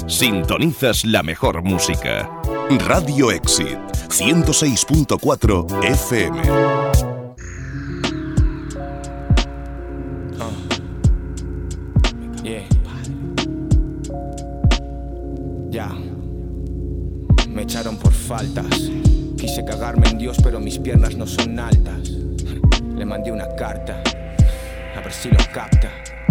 Sintonizas la mejor música. Radio Exit 106.4 FM. Me echaron por faltas. Quise cagarme en Dios, pero mis piernas no son altas. Le mandé una carta, a ver si lo capta.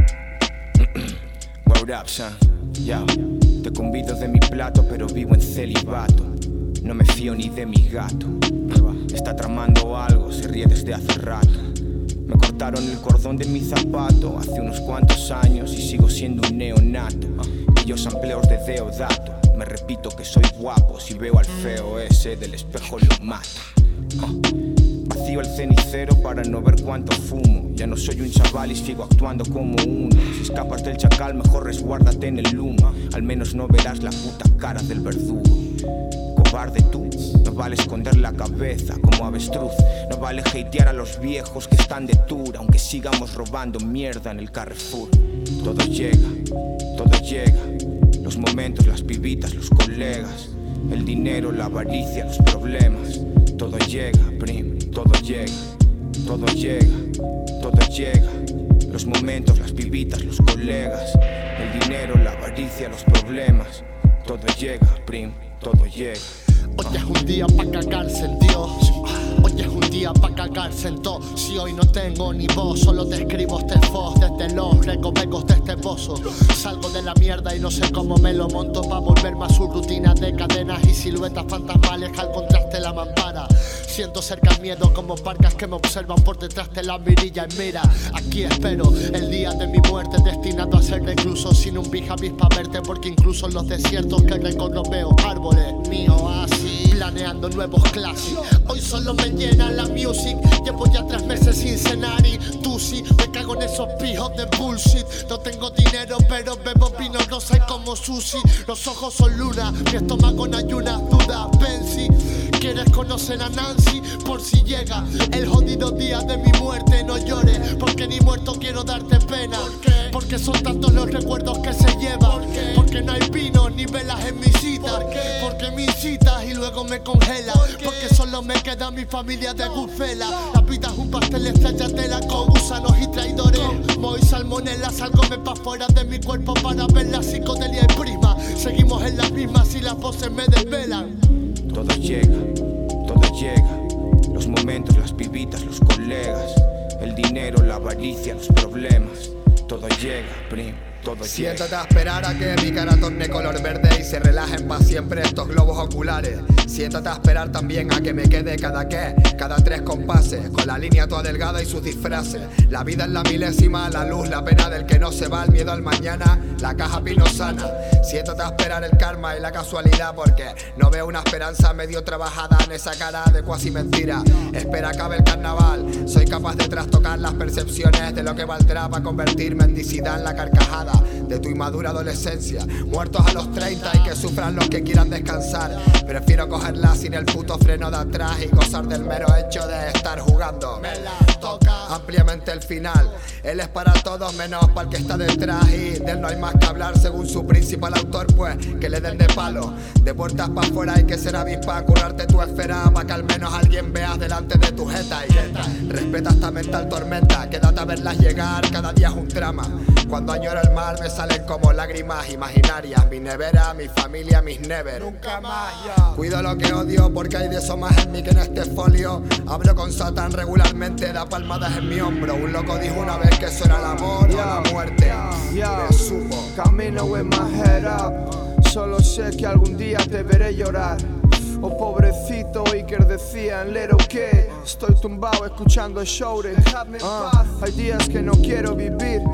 Word up, son. Ya, te convido de mi plato, pero vivo en celibato. No me fío ni de mi gato. Está tramando algo, se ríe desde hace rato. Me cortaron el cordón de mi zapato hace unos cuantos años y sigo siendo un neonato. Y yo sampleos de Deodato. Me repito que soy guapo, si veo al feo ese del espejo lo mato. Vacío el cenicero para no ver cuánto fumo. Ya no soy un chaval y sigo actuando como uno. Si escapas del chacal mejor resguárdate en el humo. Al menos no verás la puta cara del verdugo. Cobarde tú, no vale esconder la cabeza como avestruz. No vale hatear a los viejos que están de tour, aunque sigamos robando mierda en el Carrefour. Todo llega, todo llega. Los momentos, las pibitas, los colegas, el dinero, la avaricia, los problemas. Todo llega, prim, todo llega, todo llega, todo llega. Los momentos, las pibitas, los colegas, el dinero, la avaricia, los problemas. Todo llega, prim, todo llega. Hoy es un día pa' cagarse en Dios. Hoy es un día pa' cagarse en todo. Si hoy no tengo ni voz, solo te escribo este voz desde los recovecos de este pozo. Salgo de la mierda y no sé cómo me lo monto pa' volverme a su rutina de cadenas y siluetas fantasmales que al contraste la mampara. Siento cerca el miedo como barcas que me observan por detrás de la mirilla y mira, aquí espero el día de mi muerte, destinado a ser recluso sin un pijabis pa' verte, porque incluso en los desiertos que recorro veo árboles míos así, planeando nuevos clásicos. Hoy solo me llena la music, llevo ya 3 meses sin cenar y tú sí, me cago en esos pijos de bullshit. No tengo dinero pero bebo vino rosa y como sushi. Los ojos son luna, mi estómago no hay una duda, Benzi. ¿Quieres conocer a Nancy? Por si llega el jodido día de mi muerte, no llores, porque ni muerto quiero darte pena. Porque son tantos los recuerdos que se llevan. Porque no hay vino ni velas en mi cita. Porque me incitas y luego me congelas. Porque solo me queda mi familia de Gufela. La vida es un pastel estrellatela con gusanos y traidores. Como y salmonela, sálgome pa' fuera de mi cuerpo para ver la psicodelia y prisma. Seguimos en las mismas y las voces me desvelan. Todo llega, todo llega. Los momentos, las pibitas, los colegas, el dinero, la avaricia, los problemas. Todo llega, prim, todo llega. Siéntate a esperar a que mi cara torne color verde y se relajen pa' siempre estos globos oculares. Siéntate a esperar también a que me quede cada 3 compases, con la línea toda delgada y sus disfraces. La vida es la milésima, la luz, la pena del que no se va, el miedo al mañana, la caja pino sana. Siéntate a esperar el karma y la casualidad, porque no veo una esperanza medio trabajada en esa cara de cuasi mentira. Espera acabe el carnaval, soy capaz de trastocar las percepciones de lo que valdrá para convertir mendicidad en la carcajada de tu inmadura adolescencia. Muertos a los 30 y que sufran los que quieran descansar. Prefiero cogerla sin el puto freno de atrás y gozar del mero hecho de estar jugando. Me la toca ampliamente el final. Él es para todos menos para el que está detrás, y de él no hay más que hablar según su principal autor, pues que le den de palo. De puertas para afuera hay que ser avispa, currarte tu esfera para que al menos alguien veas delante de tu jeta. Y respeta esta mental tormenta, quédate a verlas llegar, cada día es un drama. Cuando añoro el mar me salen como lágrimas imaginarias. Mi nevera, mi familia, mis never. Nunca más, ya. Cuido lo que odio porque hay de eso más en mí que en este folio. Hablo con Satán regularmente, da palmadas en mi hombro. Un loco dijo una vez que eso era el amor o la muerte. Me supo. Camino with my head up. Solo sé que algún día te veré llorar. Oh pobrecito, Iker decía en Little Kid. Estoy tumbado escuchando Shouted. Hay días que no quiero vivir,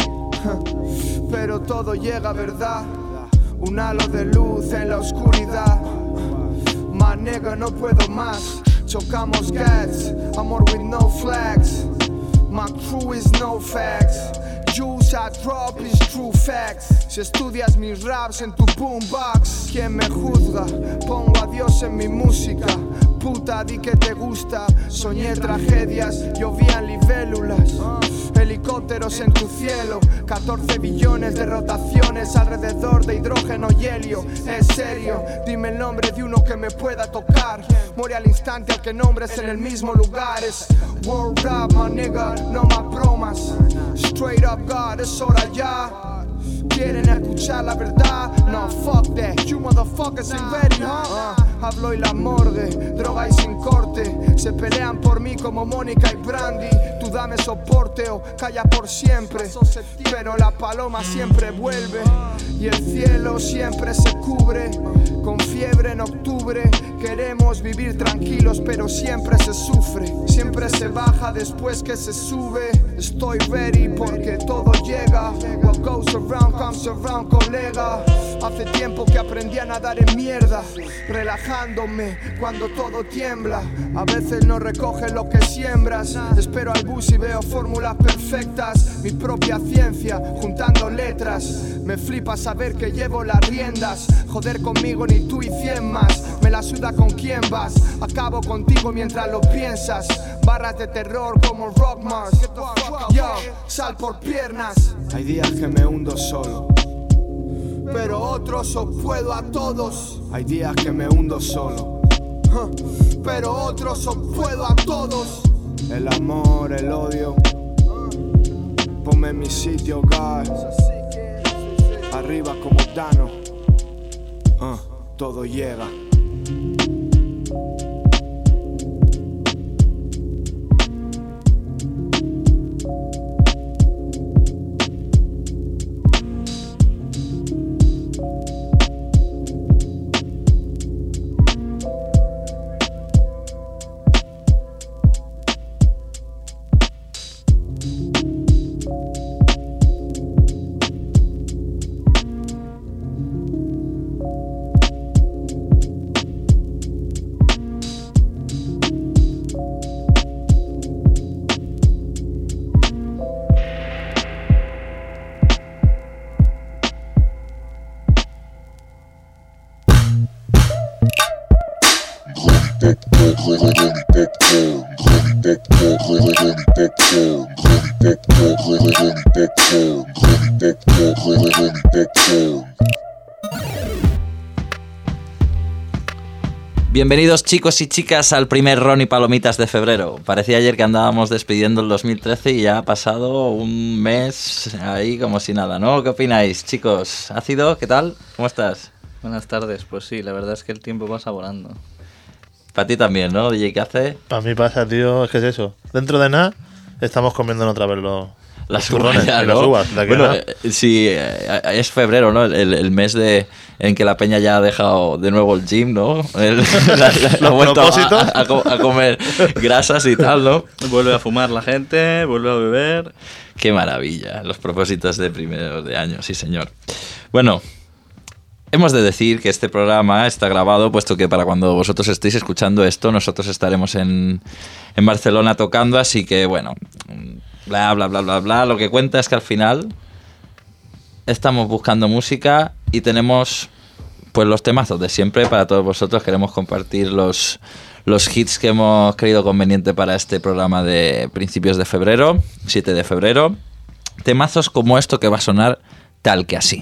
pero todo llega, ¿verdad? Un halo de luz en la oscuridad. My nigga, no puedo más. Chocamos gats, amor with no flags. My crew is no facts. juice I drop is true facts. Si estudias mis raps en tu boombox, ¿quién me juzga? Pongo a Dios en mi música. Puta, di que te gusta. Soñé tragedias, llovían libélulas. Helicópteros en tu cielo, 14 billones de rotaciones alrededor de hidrógeno y helio. Es serio, dime el nombre de uno que me pueda tocar. Muere al instante al que nombres en el mismo lugar. Es World Up, my nigga, no más bromas. Straight up God, es hora ya. ¿Quieren escuchar la verdad? No, fuck that, you motherfuckers ain't ready, huh? Hablo y la morgue, droga y sin corte. Se pelean por mí como Mónica y Brandy. Tú dame soporte o calla por siempre. Pero la paloma siempre vuelve y el cielo siempre se cubre. Con fiebre en octubre queremos vivir tranquilos, pero siempre se sufre. Siempre se baja después que se sube. Estoy ready porque todo llega. What goes around comes around, colega. Hace tiempo que aprendí a nadar en mierda, relajándome cuando todo tiembla. A veces no recoge lo que siembras. Espero al bus y veo fórmulas perfectas. Mi propia ciencia, juntando letras. Me flipa saber que llevo las riendas. Joder conmigo ni tú y 100 más. Me la suda con quién vas. Acabo contigo mientras lo piensas. Barras de terror como Rockmars. Yo, sal por piernas. Hay días que me hundo solo, pero otros os puedo a todos. Hay días que me hundo solo, pero otros os puedo a todos. El amor, el odio, ponme en mi sitio, God. Arriba como Dano, todo llega. Bienvenidos chicos y chicas al primer Ron y Palomitas de febrero. Parecía ayer que andábamos despidiendo el 2013 y ya ha pasado un mes ahí como si nada, ¿no? ¿Qué opináis, chicos? ¿Ácido? ¿Qué tal? ¿Cómo estás? Buenas tardes, pues sí, la verdad es que el tiempo pasa volando. Para ti también, ¿no, DJ? ¿Qué hace? Para mí pasa, tío, es que es eso. Dentro de nada estamos comiendo otra vez las turrones y las uvas. Bueno, sí, es febrero, ¿no? El mes en que la peña ya ha dejado de nuevo el gym, ¿no? Ha vuelto a comer grasas y tal, ¿no? Vuelve a fumar la gente, vuelve a beber. Qué maravilla, los propósitos de primeros de año, sí señor. Bueno, hemos de decir que este programa está grabado, puesto que para cuando vosotros estéis escuchando esto, nosotros estaremos en Barcelona tocando, así que bueno, bla, bla, bla, bla, bla. Lo que cuenta es que al final estamos buscando música y tenemos pues los temazos de siempre para todos vosotros. Queremos compartir los hits que hemos creído conveniente para este programa de principios de febrero, 7 de febrero. Temazos como esto que va a sonar tal que así.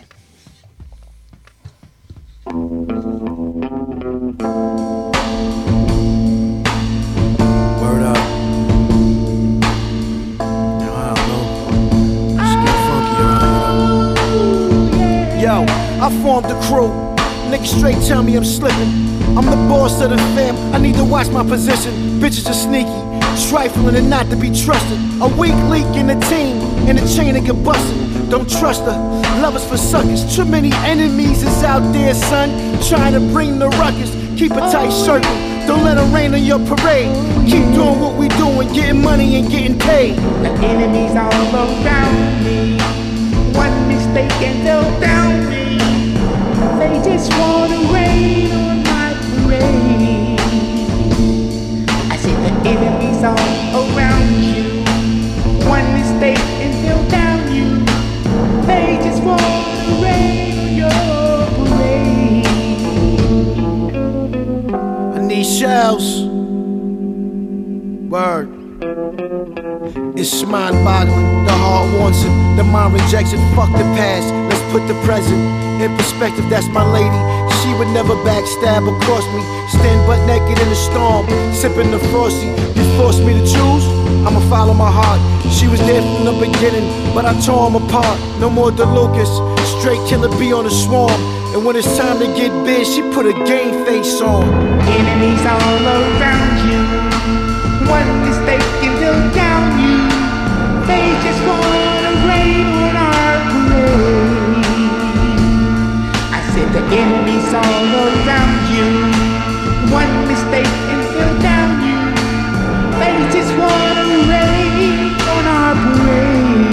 Yo, I formed a crew. Niggas straight tell me I'm slipping. I'm the boss of the fam, I need to watch my position. Bitches are sneaky, trifling and not to be trusted. A weak link in the team, and the chain that get busted. Don't trust her, lovers for suckers. Too many enemies is out there, son, trying to bring the ruckus. Keep a tight circle, don't let them rain on your parade. Keep doing what we doing, getting money and getting paid. The enemies all around me. One mistake and they'll down me. They just wanna rain on my parade. I said the enemies all around you. One mistake and they'll down you. else. Word. It's mind-boggling, the heart wants it, the mind rejects it, fuck the past, let's put the present in perspective, that's my lady. She would never backstab or cross me, stand butt naked in the storm, sipping the frosty. You forced me to choose, I'ma follow my heart. She was there from the beginning, but I tore 'em apart. No more DeLucas, straight killer bee on a swarm. And when it's time to get big, she put a game face on. Enemies all around you. One mistake and they'll down you. They just wanna rain on our parade. I said the enemies all around you. One mistake and they'll down you. They just wanna rain on our parade.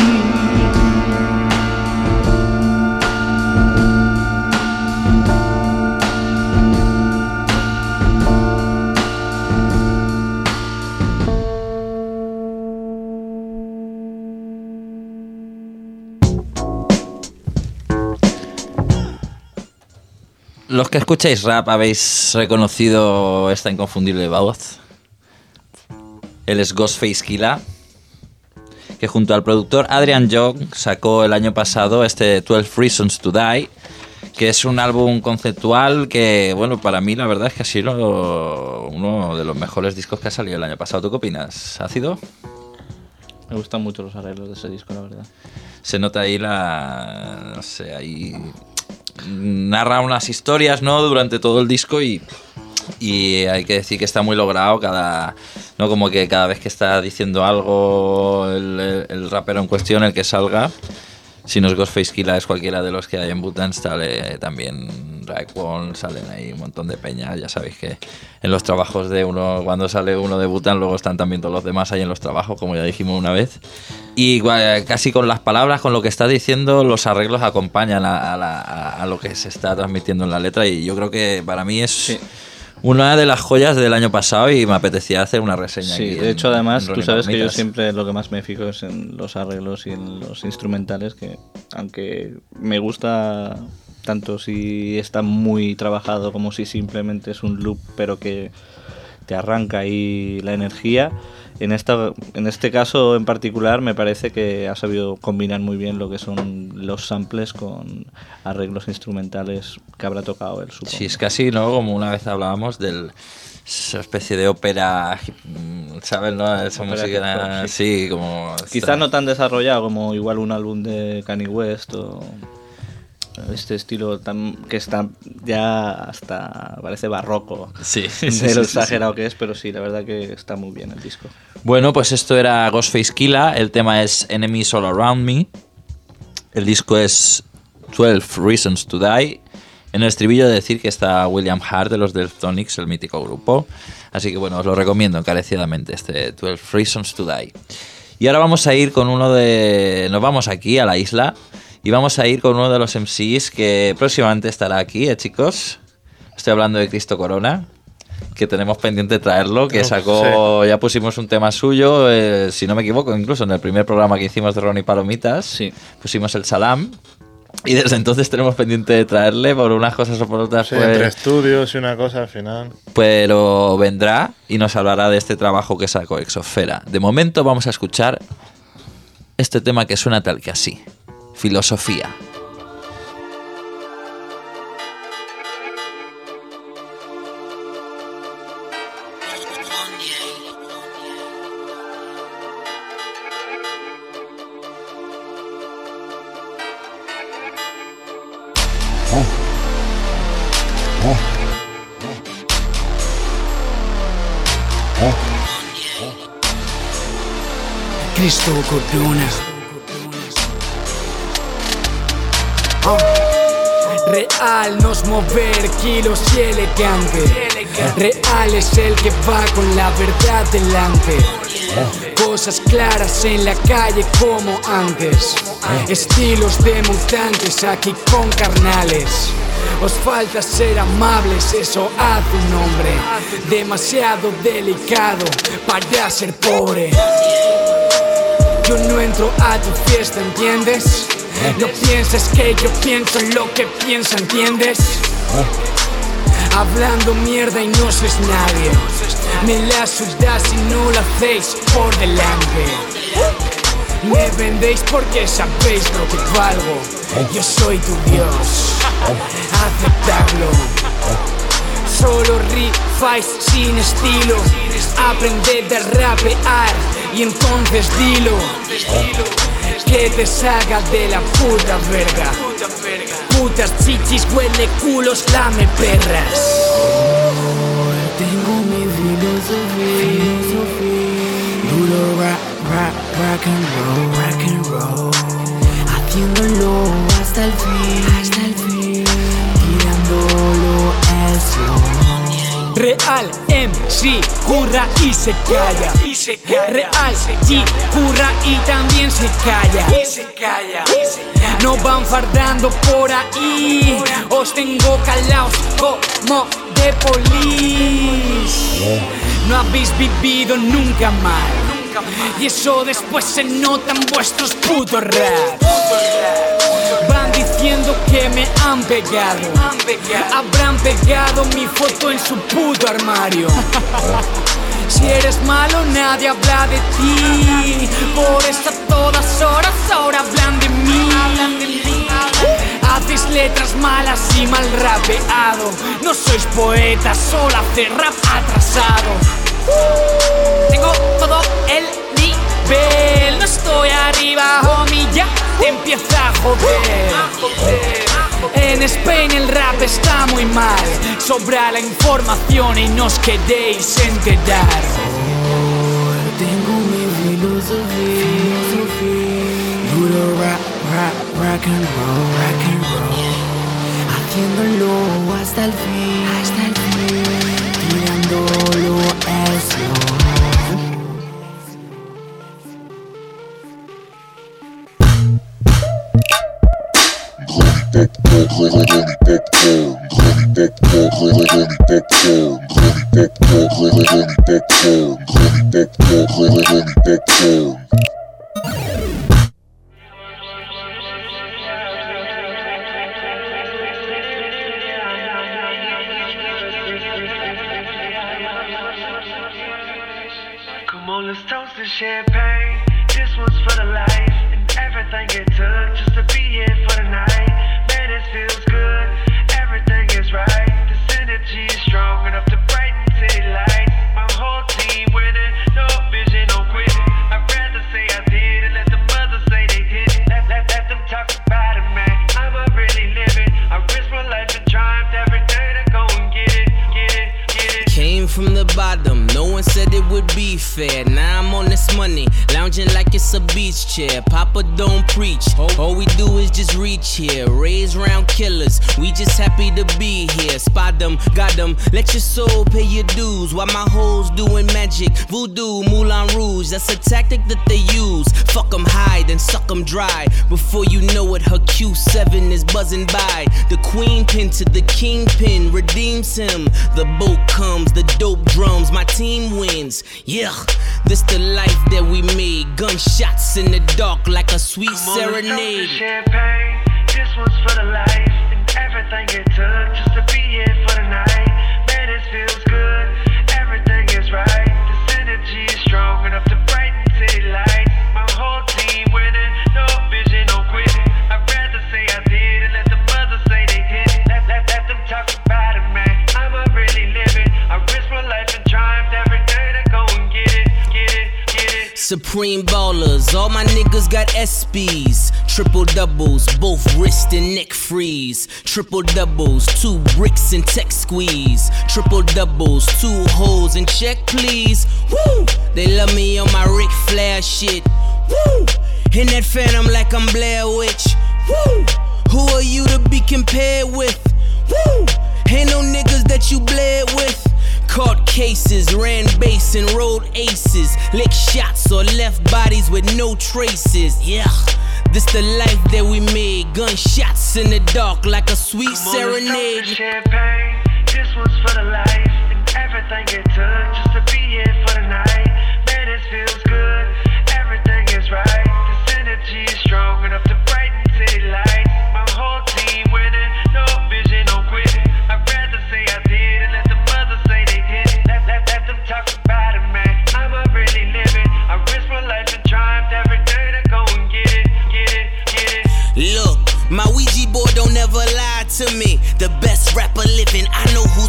Los que escucháis rap habéis reconocido esta inconfundible voz. Él es Ghostface Killah, que junto al productor Adrian Young sacó el año pasado este 12 Reasons to Die, que es un álbum conceptual que, bueno, para mí la verdad es que ha sido uno de los mejores discos que ha salido el año pasado. ¿Tú qué opinas? ¿Ácido? Me gustan mucho los arreglos de ese disco, la verdad. Se nota ahí no sé, ahí narra unas historias, ¿no?, durante todo el disco y hay que decir que está muy logrado ¿no? Como que cada vez que está diciendo algo el rapero en cuestión, el que salga, si no es Ghostface Killah es cualquiera de los que hay en Wu-Tang, sale también Raekwon, salen ahí un montón de peña. Ya sabéis que en los trabajos de uno, cuando sale uno de Wu-Tang, luego están también todos los demás ahí en los trabajos, como ya dijimos una vez. Y casi con las palabras, con lo que está diciendo, los arreglos acompañan a lo que se está transmitiendo en la letra, y yo creo que para mí es una de las joyas del año pasado y me apetecía hacer una reseña. Sí, aquí de hecho, además, tú sabes que yo Palomitas. siempre lo que más me fijo es en los arreglos y en los instrumentales, que aunque me gusta tanto si está muy trabajado como si simplemente es un loop, pero que te arranca ahí la energía. En este caso en particular me parece que ha sabido combinar muy bien lo que son los samples con arreglos instrumentales que habrá tocado él, supongo. Sí, es casi, ¿no? Como una vez hablábamos esa especie de ópera, ¿sabes? ¿No? Esa Ópera música, sí, como... Quizá no tan desarrollado como igual un álbum de Kanye West o este estilo que está ya hasta parece barroco, sí, de lo exagerado que es, pero sí, la verdad que está muy bien el disco. Bueno, pues esto era Ghostface Killah, el tema es Enemies All Around Me, el disco es 12 Reasons to Die. En el estribillo de decir que está William Hart de los Delphonics, el mítico grupo, así que bueno, os lo recomiendo encarecidamente, este 12 Reasons to Die. Y ahora vamos a ir con nos vamos aquí a la isla y vamos a ir con uno de los MCs que próximamente estará aquí, chicos. Estoy hablando de Cristo Corona, que tenemos pendiente traerlo, que sacó, sí. Ya pusimos un tema suyo, si no me equivoco, incluso en el primer programa que hicimos de Ronnie Palomitas, sí. Pusimos el Salam, y desde entonces tenemos pendiente de traerle por unas cosas o por otras. Sí, entre estudios y una cosa al final. Pero vendrá y nos hablará de este trabajo que sacó Exosfera. De momento vamos a escuchar este tema que suena tal que así. Filosofía. Cristo Corona. Real nos mover kilos y elegante. Real es el que va con la verdad delante. Cosas claras en la calle como antes. Estilos de mutantes aquí con carnales. Os falta ser amables, eso hace un hombre demasiado delicado para ser pobre. Yo no entro a tu fiesta, ¿entiendes? No pienses que yo pienso en lo que piensa, ¿entiendes? hablando mierda y no sois nadie. Me la suda si no lo hacéis por delante. Me vendéis porque sabéis lo que valgo. Yo soy tu Dios, aceptadlo. Solo rifáis sin estilo. Aprended a rapear y entonces dilo. Que te salga de la puta verga. Putas chichis, huele culos, lame perras. Tengo mi filosofía. Duro rock and roll. Haciéndolo hasta el fin. Tirándolo al slow. Real MC curra y se calla. Real G curra y también se calla. No van fardando por ahí. Os tengo calaos como de polis. No habéis vivido nunca mal. Y eso después se nota en vuestros putos raps. Van diciendo que me han pegado. Habrán pegado mi foto en su puto armario. Si eres malo nadie habla de ti. Por eso a todas horas ahora hablan de mí. Hacéis letras malas y mal rapeado. No sois poetas, solo hacéis rap atrasado. Tengo todo el nivel. No estoy arriba, homie, ya te empieza a joder. En Spain el rap está muy mal. Sobra la información y no os queréis enterar. Tengo mi filosofía. Duro rock and roll. Haciéndolo hasta el fin. Tirándolo al slow. Come on, let's toast to champagne. This one's for the life and everything it took just to be here for the night. Man, it feels good, everything is right. This energy is strong enough to brighten city lights. My whole team winning, no vision, no quitting. I'd rather say I did and let the mothers say they didn't. Let them talk about it, man. I'ma really live it. I risk my life and triumph every day to go and get it. Came from the bottom, no one said it would be fair. Now I'm on this money, lounging like it's a beach chair. Papa don't preach, all we do is just reach here. Raise round killers, we just happy to be here. Spot them, got them, let your soul pay your dues. While my hoes doing magic, voodoo, Moulin Rouge. That's a tactic that they use. Fuck them high, then suck them dry. Before you know it, her Q7 is buzzing by. The queen pin to the kingpin redeems him. The boat comes, the dope drums, my team wins. Yeah, this the life that we made. Gunshots in the dark like a sweet serenade. Champagne, this one's for the life and everything it took just to be here for the night. Man, it feels good, everything is right. This energy is strong enough to brighten city lights. My whole team winning, no vision, no quitting. I'd rather say I did and let the mothers say they didn't. Let them talk about it, man. I'ma really live it. I risk my life and triumph every day to go and get it. Supreme ballers, all my niggas got SBs. Triple doubles, both wrist and neck freeze. Triple doubles, 2 bricks and tech squeeze. Triple doubles, 2 holes and check please. Woo! They love me on my Ric Flair shit. Woo! In that phantom like I'm Blair Witch. Woo! Who are you to be compared with? Woo! Ain't no niggas that you bled with. Caught cases, ran base and rolled aces. Lick shots or left bodies with no traces. Yeah, this the life that we made. Gunshots in the dark like a sweet serenade. Champagne, this one's for the life and everything it took just to be here for the night. Man, it feels good, everything is right. This energy is strong enough to brighten city lights. My whole team winning, no vision, no quitting. I'd rather say I did.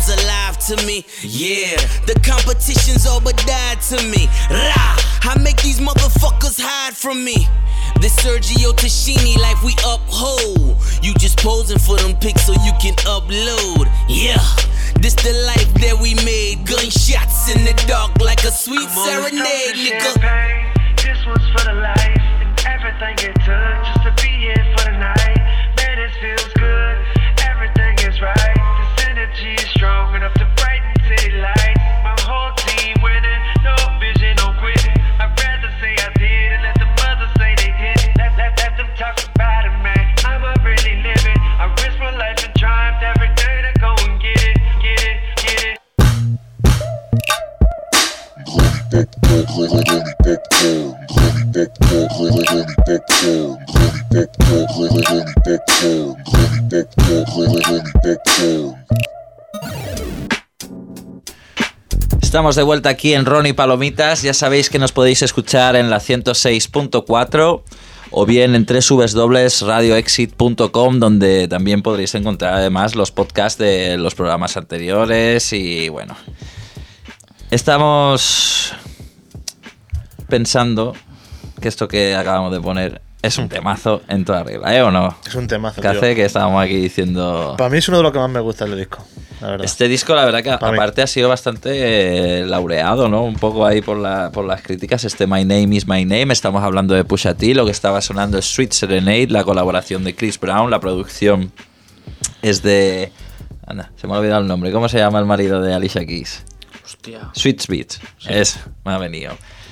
comes alive to me. Yeah, the competition's all but died to me. Rah! I make these motherfuckers hide from me. This Sergio Tashini life we uphold. You just posing for them pics so you can upload. Yeah, this the life that we made. Gunshots in the dark like a sweet serenade, nigga. This one's for the life, and everything it took just to be here for the night. Man, it feels good, everything is right. This energy is strong enough to brighten city lights. My whole team winning, no vision, no quitting. I'd rather say I did and let the mothers say they didn't. Let them talk about it, man. I'ma really live it. I risk my life and triumph every day to go and get it, get it, get it. Estamos de vuelta aquí en Ron y Palomitas. Ya sabéis que nos podéis escuchar en la 106.4 o bien en www.radioexit.com, donde también podréis encontrar además los podcasts de los programas anteriores. Y bueno, estamos pensando que esto que acabamos de poner es un temazo en toda regla, ¿eh? ¿O no? Es un temazo, que hace que estábamos aquí diciendo... Para mí es uno de los que más me gusta del disco, la verdad. Este disco, la verdad que aparte ha sido bastante laureado, ¿no? Un poco ahí por las críticas. My Name is My Name. Estamos hablando de Pusha T. Lo que estaba sonando es Sweet Serenade, la colaboración de Chris Brown. La producción es de... Anda, se me ha olvidado el nombre. ¿Cómo se llama el marido de Alicia Keys? Hostia. Sweet Beats. Sí. Me ha venido.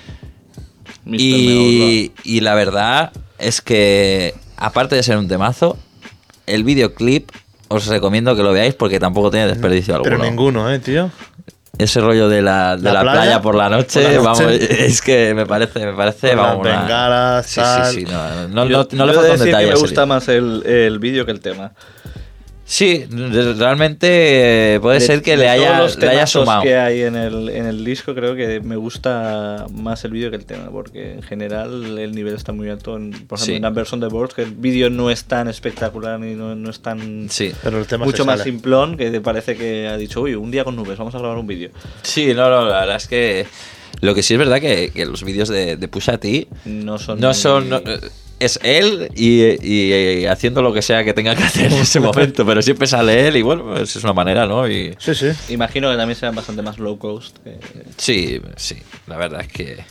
Y la verdad es que, aparte de ser un temazo, el videoclip os recomiendo que lo veáis porque tampoco tiene desperdicio alguno. Pero ninguno, tío. Ese rollo de la playa por la noche, vamos, es que me parece vamos, bengalas, sí, no le falta un detalle. Me gusta más el vídeo que el tema. Sí, realmente puede ser que le haya sumado. Que hay en el disco, creo que me gusta más el vídeo que el tema, porque en general el nivel está muy alto. Por ejemplo, en Numbers on the Boards, que el vídeo no es tan espectacular ni no es tan... Sí, pero el tema mucho más simplón, que te parece que ha dicho, uy, un día con nubes, vamos a grabar un vídeo. Sí, la verdad es que... Lo que sí es verdad que los vídeos de Pusha T no son es él y haciendo lo que sea que tenga que hacer en ese momento, pero siempre sale él y bueno, pues es una manera, ¿no? Y... Sí. Imagino que también serán bastante más low cost. Sí, la verdad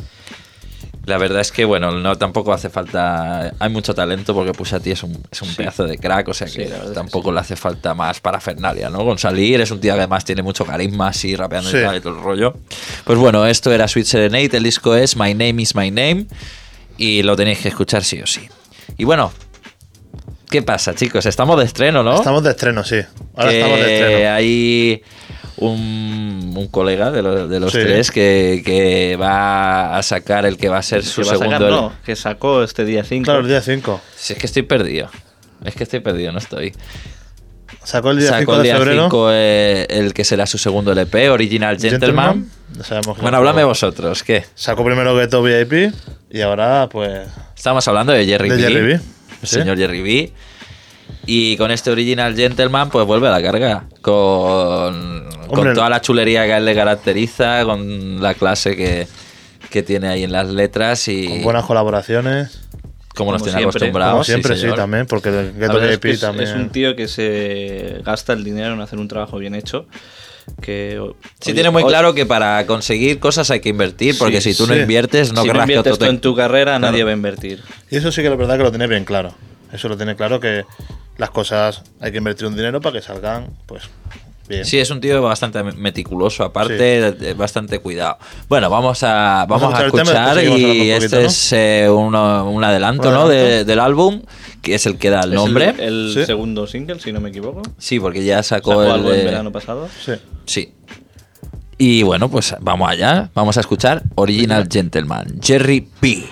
es que bueno, no tampoco hace falta, hay mucho talento porque Pusha T es un pedazo de crack, o sea que tampoco le hace falta más parafernalia, ¿no? Con salir, es un tío que además tiene mucho carisma, así rapeando y tal y todo el rollo. Pues bueno, esto era Sweet Serenade, el disco es My Name is My Name. Y lo tenéis que escuchar sí o sí. Y bueno, ¿qué pasa, chicos? Estamos de estreno, ¿no? Estamos de estreno, sí. Ahora estamos de estreno. Hay un colega de los tres que va a sacar el que va a ser su segundo... que sacó este día 5. Claro, el día 5. Si es que estoy perdido. No estoy... Sacó el día 5 de febrero. 5 el que será su segundo LP, Original Gentleman. Bueno, háblame vosotros, ¿qué? Sacó primero Ghetto VIP y ahora pues... Estamos hablando de Jerry B. El señor Jerry B. Y con este Original Gentleman pues vuelve a la carga. Con toda la chulería que a él le caracteriza, con la clase que tiene ahí en las letras y... Con buenas colaboraciones. Como nos tiene acostumbrados. Como siempre, sí, también, porque el Ghetto VIP también... Es un tío que se gasta el dinero en hacer un trabajo bien hecho. Tiene muy claro que para conseguir cosas hay que invertir, porque si tú no inviertes, no querrás que otro te... en tu carrera, nadie va a invertir. Y eso sí que es verdad que lo tiene bien claro. Eso lo tiene claro, que las cosas hay que invertir un dinero para que salgan, pues... Bien. Sí, es un tío bastante meticuloso, aparte, bastante cuidado. Bueno, vamos a escuchar y este es un adelanto, ¿no? del álbum, que es el que da el nombre. El segundo single, si no me equivoco. Sí, porque ya sacó algo el verano pasado. Sí. Y bueno, pues vamos allá. Vamos a escuchar Original Gentleman, Jerry B.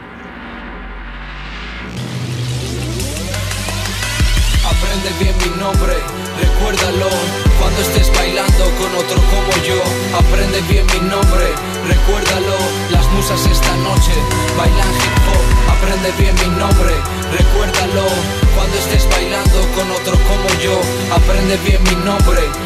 Aprende bien mi nombre, recuérdalo. Cuando estés bailando con otro como yo, aprende bien mi nombre, recuérdalo. Las musas esta noche bailan hip hop. Aprende bien mi nombre, recuérdalo. Cuando estés bailando con otro como yo, aprende bien mi nombre, recuérdalo.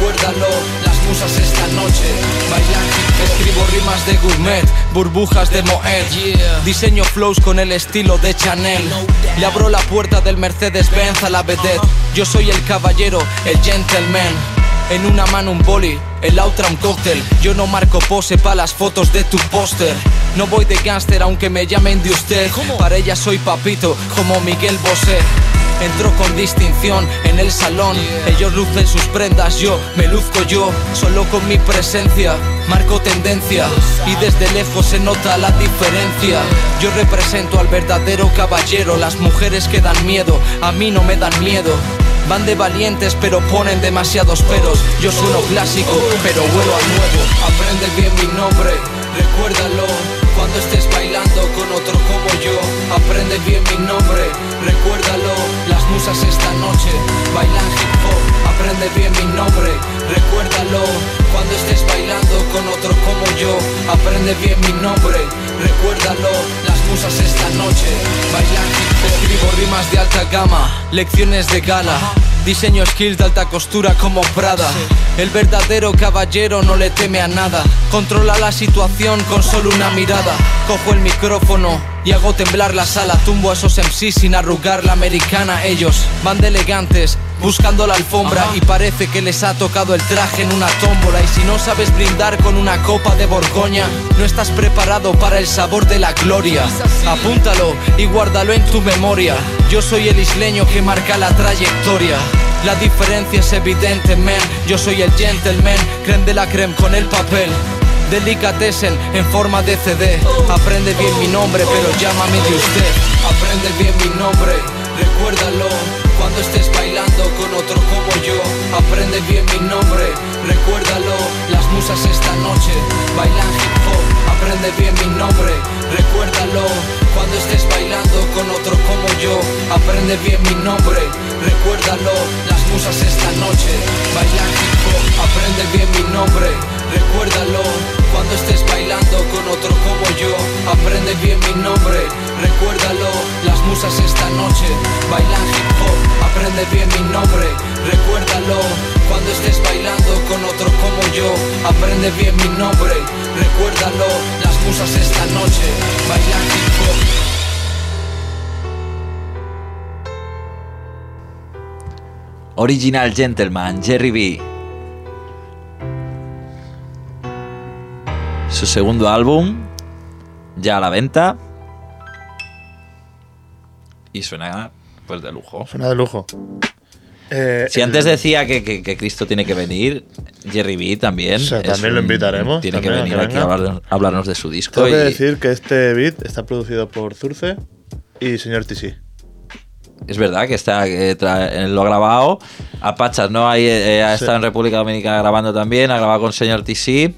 recuérdalo, las musas esta noche bailan. Escribo rimas de gourmet, burbujas de Moet, diseño flows con el estilo de Chanel. Le abro la puerta del Mercedes-Benz a la vedette. Yo soy el caballero, el gentleman. En una mano un boli, en la otra un cóctel. Yo no marco pose pa' las fotos de tu póster. No voy de gángster aunque me llamen de usted. Para ella soy papito, como Miguel Bosé. Entro con distinción en el salón. Ellos lucen sus prendas, yo me luzco yo. Solo con mi presencia marco tendencia. Y desde lejos se nota la diferencia. Yo represento al verdadero caballero. Las mujeres que dan miedo, a mí no me dan miedo. Van de valientes pero ponen demasiados peros. Yo sueno clásico pero vuelo a nuevo. Aprende bien mi nombre, recuérdalo. Cuando estés bailando con otro como yo. Aprende bien mi nombre, recuérdalo. Las musas esta noche bailan hip hop. Aprende bien mi nombre, recuérdalo. Cuando estés bailando con otro como yo. Aprende bien mi nombre, recuérdalo. Las musas esta noche bailan hip hop. Escribo rimas de alta gama, lecciones de gala. Diseño skills de alta costura como Prada. El verdadero caballero no le teme a nada. Controla la situación con solo una mirada. Cojo el micrófono y hago temblar la sala. Tumbo a esos MCs sin arrugar la americana. Ellos van de elegantes, buscando la alfombra. Y parece que les ha tocado el traje en una tómbola. Y si no sabes brindar con una copa de Borgoña, no estás preparado para el sabor de la gloria. Apúntalo y guárdalo en tu memoria. Yo soy el isleño que marca la trayectoria. La diferencia es evidente, man. Yo soy el gentleman, creme de la creme con el papel. Delicatessen en forma de CD. Aprende bien mi nombre, pero llámame de usted. Aprende bien mi nombre, recuérdalo. Cuando estés bailando con otro como yo. Aprende bien mi nombre, recuérdalo. Las musas esta noche bailan hip hop. Aprende bien mi nombre, recuérdalo. Cuando estés bailando con otro como yo. Aprende bien mi nombre, recuérdalo. Las musas esta noche bailan hip hop. Aprende bien mi nombre, recuérdalo. Cuando estés bailando con otro como yo. Aprende bien mi nombre, recuérdalo. Las musas esta noche bailan hip hop. Aprende bien mi nombre, recuérdalo. Cuando estés bailando con otro como yo. Aprende bien mi nombre, recuérdalo. Las musas esta noche bailan hip hop. Original Gentleman, Jerry B. Su segundo álbum, ya a la venta. Y suena pues de lujo. Suena de lujo. Si antes decía que Cristo tiene que venir, Jerry B también. O sea, también lo invitaremos. Tiene que venir aquí a hablarnos de su disco. Tengo que decir que este beat está producido por Zurce y Señor TC. Es verdad que lo ha grabado. Apachas, ¿no? Ahí ha estado en República Dominicana grabando también. Ha grabado con Señor TC.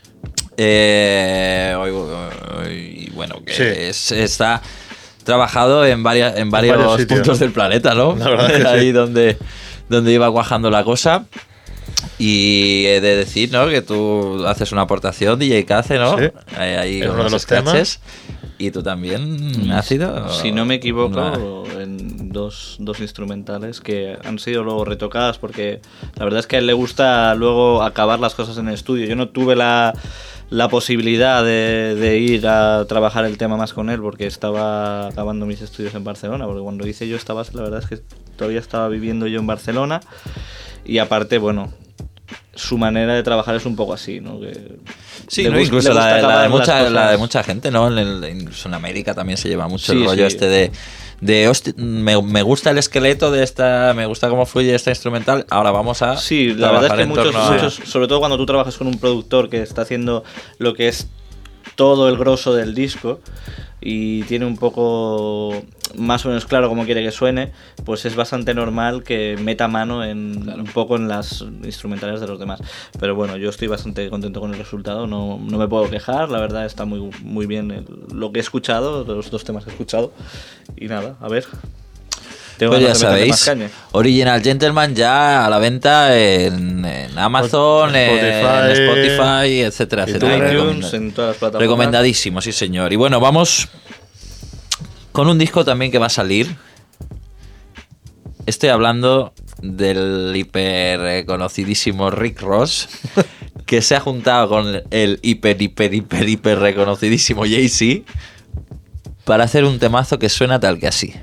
Y bueno, que está trabajado en varios puntos del planeta, ¿no? La verdad que ahí donde iba cuajando la cosa. Y he de decir, ¿no? Que tú haces una aportación, DJ Kaze, ¿no? Sí. Ahí en con uno de los scratches. Y tú también has sido. Si no me equivoco, en dos instrumentales que han sido luego retocadas, porque la verdad es que a él le gusta luego acabar las cosas en el estudio. Yo no tuve la posibilidad de ir a trabajar el tema más con él porque estaba acabando mis estudios en Barcelona, porque cuando hice yo la verdad es que todavía estaba viviendo yo en Barcelona. Y aparte, bueno, su manera de trabajar es un poco así, ¿no? Que sí, ¿no? Incluso la de mucha gente, ¿no? Incluso en América también se lleva mucho el rollo este de hostia, me gusta el esqueleto de esta, me gusta cómo fluye esta instrumental, ahora vamos a sí, la verdad es que muchos, sobre todo cuando tú trabajas con un productor que está haciendo lo que es todo el grosso del disco y tiene un poco más o menos claro cómo quiere que suene, pues es bastante normal que meta mano un poco en las instrumentales de los demás. Pero bueno, yo estoy bastante contento con el resultado, no me puedo quejar, la verdad está muy, muy bien lo que he escuchado, los dos temas que he escuchado. Y nada, a ver. Pues ya sabéis, Original Gentleman ya a la venta en Amazon, en Spotify, etcétera, etcétera. iTunes, en todas las plataformas. Recomendadísimo, sí señor. Y bueno, vamos con un disco también que va a salir Estoy hablando del hiper conocidísimo Rick Ross, que se ha juntado con el hiper reconocidísimo Jay-Z para hacer un temazo que suena tal que así.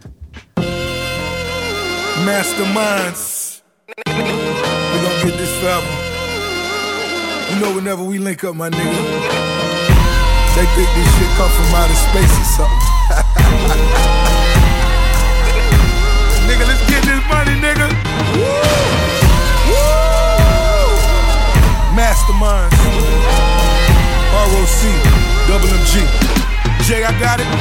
Masterminds, we gonna get this forever. You know, whenever we link up, my nigga, they think this shit come from outer space or something. Nigga, let's get this money, nigga. Woo! Woo! Masterminds, ROC, Double MG. Jay, I got it.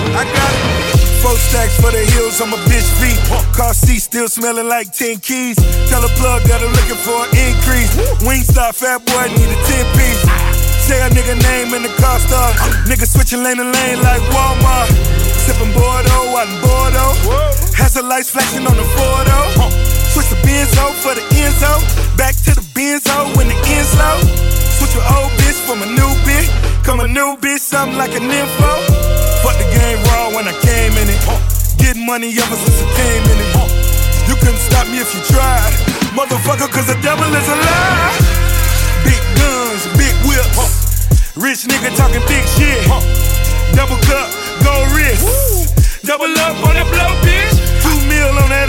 4 stacks for the heels on my bitch feet. Car seat still smelling like 10 keys. Tell a plug that I'm looking for an increase. Wingstop, fat boy, need a 10-piece. Say a nigga name in the car star. Nigga switching lane to lane like Walmart. Sipping Bordeaux out in Bordeaux. Hazard lights flashing on the Fordo. Switch the Benzo for the Enzo. Back to the Benzo when the end's low. Switch your old bitch for my new bitch. Come a new bitch, something like an info. Fuck the game raw when I came in it. Getting money ever since I came in it. You couldn't stop me if you tried, motherfucker, cause the devil is alive. Big guns, big whips. Rich nigga talking big shit. Double cup, gold wrist. Double up on that blow, bitch. 2 mil on that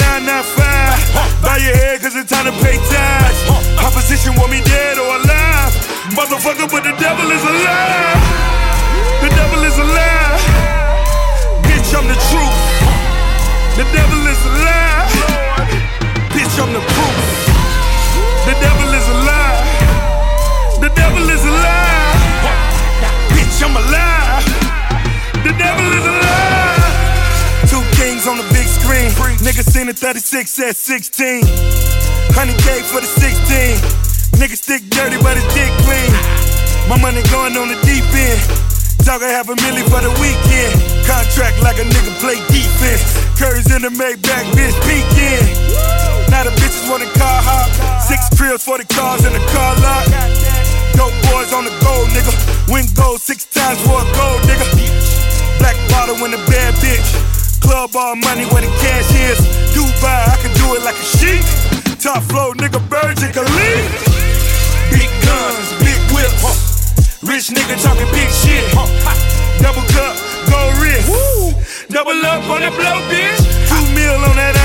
I-95. Bow your head cause it's time to pay tithes. Opposition want me dead or alive. Motherfucker, but the devil is alive. The devil is alive. Bitch, I'm the truth. The devil is alive. Bitch, I'm the proof. The devil is alive. The devil is alive. Bitch, I'm alive. The devil is alive. 2 kings on the big screen. Niggas seen the 36 at 16. 100K for the 16. Niggas stick dirty, but his dick clean. My money going on the deep end. Talkin' $500,000 for the weekend. Contract like a nigga play defense. Curry's in the Maybach, bitch, peeking. Now the bitches want a car hop. 6 cribs for the cars in the car lot. Dope boys on the gold, nigga. Win gold 6 times for a gold, nigga. Black bottle in the bad bitch. Club all money where the cash is. Dubai, I can do it like a sheik. Top flow, nigga, Virgin Khalid. Big guns, big whips. Rich nigga talking big shit. Double cup, gold wrist. Double up on that blow, bitch. 2 mil on that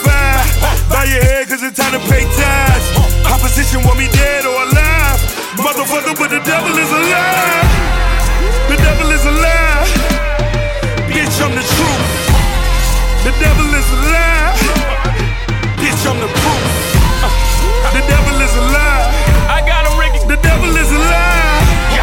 I-95. Bow your head cause it's time to pay tithes. Opposition want me dead or alive. Motherfucker, but the devil is alive. The devil is alive. Bitch, I'm the truth. The devil is alive. Bitch, I'm the proof. The devil is alive. I got him, Ricky. The devil is alive.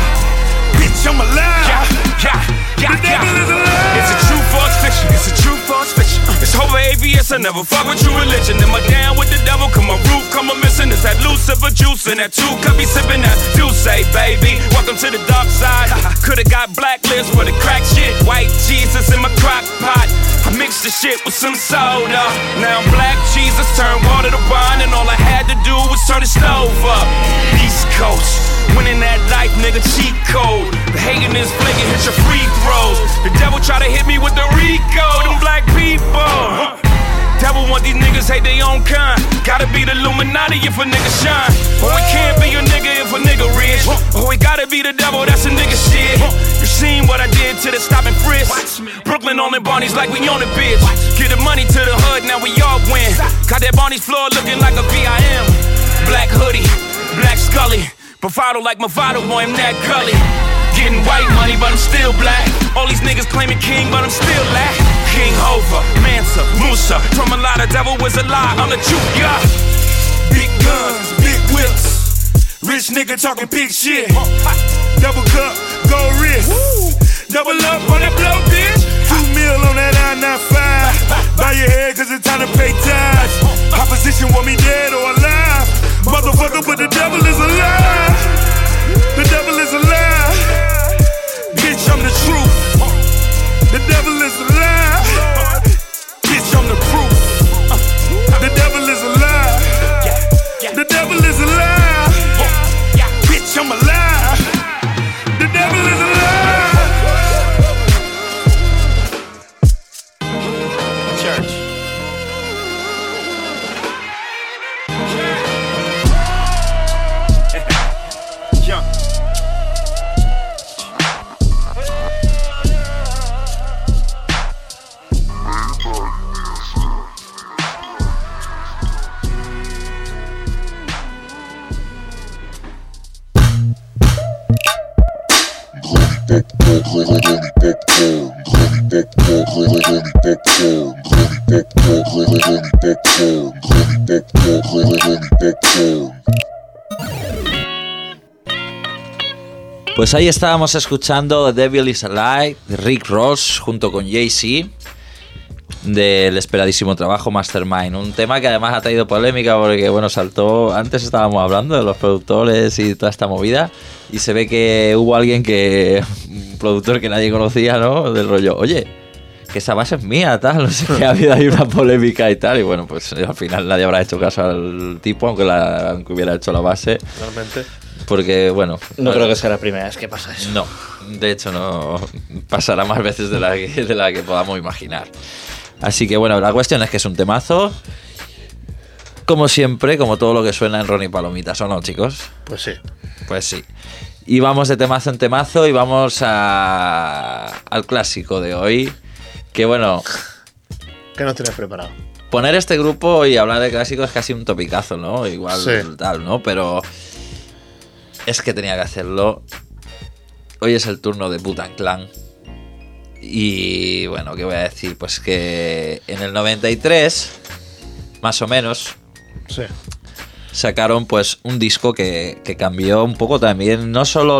Bitch, I'm alive. The devil is alive. It's a true false fiction. It's a true false fiction. It's over AVS. I never fuck with true religion. Am I down with the devil? Come my roof, come a missing. Is that Lucifer juice in that 2 cup be sipping that? Do say, baby, welcome to the dark side. Coulda got blacklist for the crack shit. White Jesus in my crock pot. I mixed the shit with some soda. Now I'm black Jesus, turned water to wine, and all I had to do was turn the stove up. East Coast, winning that life, nigga, cheat code. The hating is flaking, hit your free throws. The devil try to hit me with the Rico, them black people. Devil want these niggas hate their own kind. Gotta be the Illuminati if a nigga shine. Or it can't be a nigga if a nigga rich. Or it gotta be the devil, that's a nigga shit. You seen what I did to the stop and frisk. Brooklyn on the Barney's like we on the bitch. Get the money to the hood, now we all win. Got that Barney's floor looking like a VIM. Black hoodie, black Scully. Bravado like Movado, boy, I'm that gully. Getting white money, but I'm still black. All these niggas claiming king, but I'm still lack. King Hova, Mansa, Musa. From a lot of devil was a lie, I'm the truth, yeah. Big guns, big whips. Rich nigga talking big shit. Double cup, gold wrist. Double up on that blow, bitch. 2 mil on that I-95. Bow your head cause it's time to pay tithes. Opposition want me dead or alive. Motherfucker, but the devil is alive. The devil is alive. Bitch, I'm the truth. The devil is alive. Bitch, I'm the proof. The devil is alive. The devil is alive. Bitch, I'm alive. The devil is alive. Church. Pues ahí estábamos escuchando The Devil is Alive de Rick Ross junto con Jay-Z del esperadísimo trabajo Mastermind, un tema que además ha traído polémica porque bueno, saltó, antes estábamos hablando de los productores y toda esta movida y se ve que hubo alguien un productor que nadie conocía, ¿no? Del rollo, oye, que esa base es mía, tal, no sé qué, ha habido ahí una polémica y tal, y bueno, pues al final nadie habrá hecho caso al tipo, aunque hubiera hecho la base. Realmente. Porque, bueno... No creo que sea la primera vez que pasa eso. No, de hecho no pasará más veces de la que podamos imaginar. Así que, bueno, la cuestión es que es un temazo. Como siempre, como todo lo que suena en Ronnie Palomitas, ¿o no, chicos? Pues sí. Pues sí. Y vamos de temazo en temazo y vamos al clásico de hoy. Que, bueno... ¿Qué nos tienes preparado? Poner este grupo y hablar de clásicos es casi un topicazo, ¿no? Igual sí. Tal, ¿no? Pero... es que tenía que hacerlo. Hoy es el turno de Wu-Tang Clan. Y bueno, ¿qué voy a decir? Pues que en el 93, más o menos, sí, sacaron pues un disco que cambió un poco también, no solo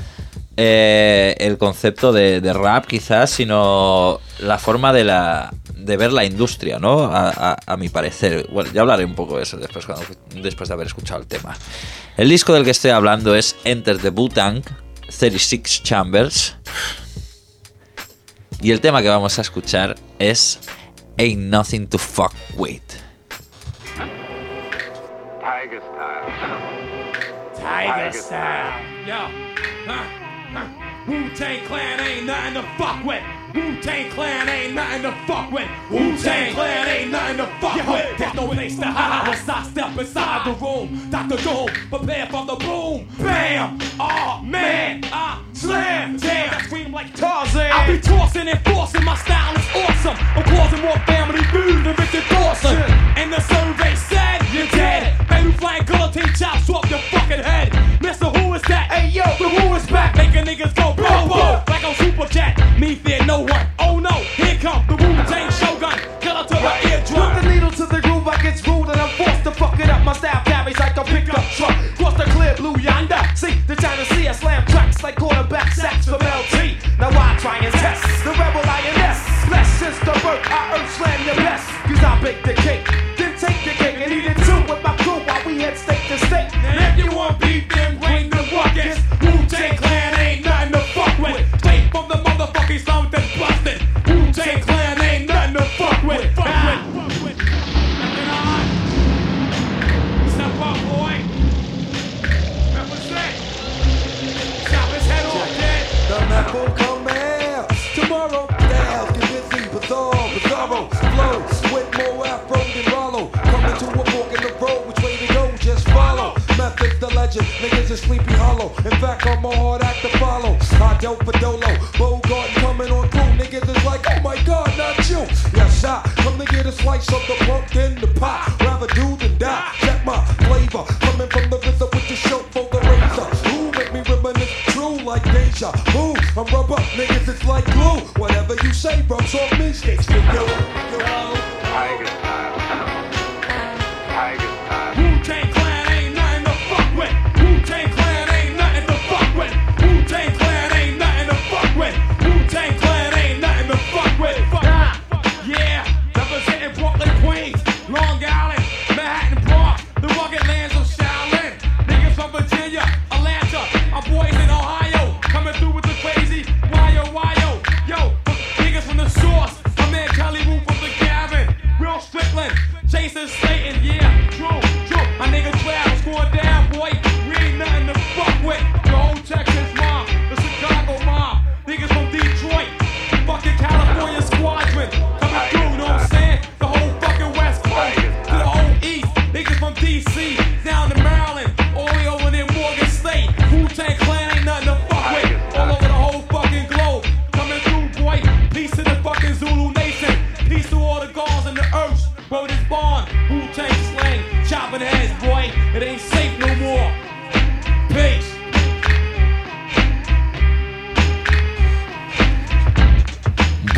el concepto de rap quizás, sino la forma de ver la industria, ¿no? A mi parecer. Bueno, ya hablaré un poco de eso después de haber escuchado el tema. El disco del que estoy hablando es Enter the Wu-Tang, 36 Chambers. Y el tema que vamos a escuchar es Ain't Nothing to Fuck With. Tiger style. Tiger style. Yo. Wu-Tang Clan ain't nothing to fuck with. Wu-Tang Clan ain't nothing to fuck with. Wu-Tang Clan ain't nothing to fuck with. There's no place to hide once I step inside the room. Dr. Doom, prepare for the boom. Bam! Oh man, I slam. Damn, I scream like Tarzan. I be tossing and forcing, my style is awesome. I'm causing more family food than Richard Dawson. And the survey said, you're dead. Baby flying guillotine chops off your fucking head. Mister, who is that? Hey yo, the who is back. Making niggas go boom boom like on Super Jet. Me fear no one. Oh no, here come the Wu-Tang Shogun. Killer to the eardrum. Put the needle to the groove, I get rude and I'm forced to fuck it up. My style carries like a pickup truck. Cross the clear blue yonder. See the China Sea, I slam tracks like quarterback sacks from LT. Now I try and test the rebel INS. Less since the birth, I earth slam your best. Cause I bake the cake, then take the cake and eat it too with my crew while we head state to state. And if you want beef, then bring the buckets. Wu-Tang Clan ain't nothing to fuck with. Straight from the motherfucking slum that's busted. Wu-Tang Clan ain't nothing to fuck with. Step up, boy. Represent. Chop his head off, kid. The map will come out tomorrow. Styles get busy, bizarro, flow with more afro than Rollo. Coming to a fork in the road, which way to go? Just follow. Method's the legend, niggas is Sleepy Hollow. In fact, I'm a hard act to follow. I dope for Dolo, Bogart coming on through. Niggas is like, oh my God, not you. Yes, I come to get a slice of the pumpkin, the pie. Rather do than die. Check my flavor, coming from the rhythm with the show for the razor. Ooh, make me reminisce true like deja. Ooh, I'm rubber, niggas it's like glue. Whatever you say, rubs off me, sticks to you. Tiger style. Tiger style. Wu-Tang Clan ain't nothing to fuck with. Wu-Tang Clan ain't nothing to fuck with. Wu-Tang Clan ain't nothing to fuck with. Wu-Tang Clan ain't nothing to fuck with. Yeah, representing Brooklyn, Queens, Long Island, Manhattan, Bronx, the rugged lands of Shaolin. Niggas from Virginia, Atlanta, our boys in Ohio, coming through with the crazy wyo. Yo, niggas from the source, my man Kelly Wu from the Gavin. Real strict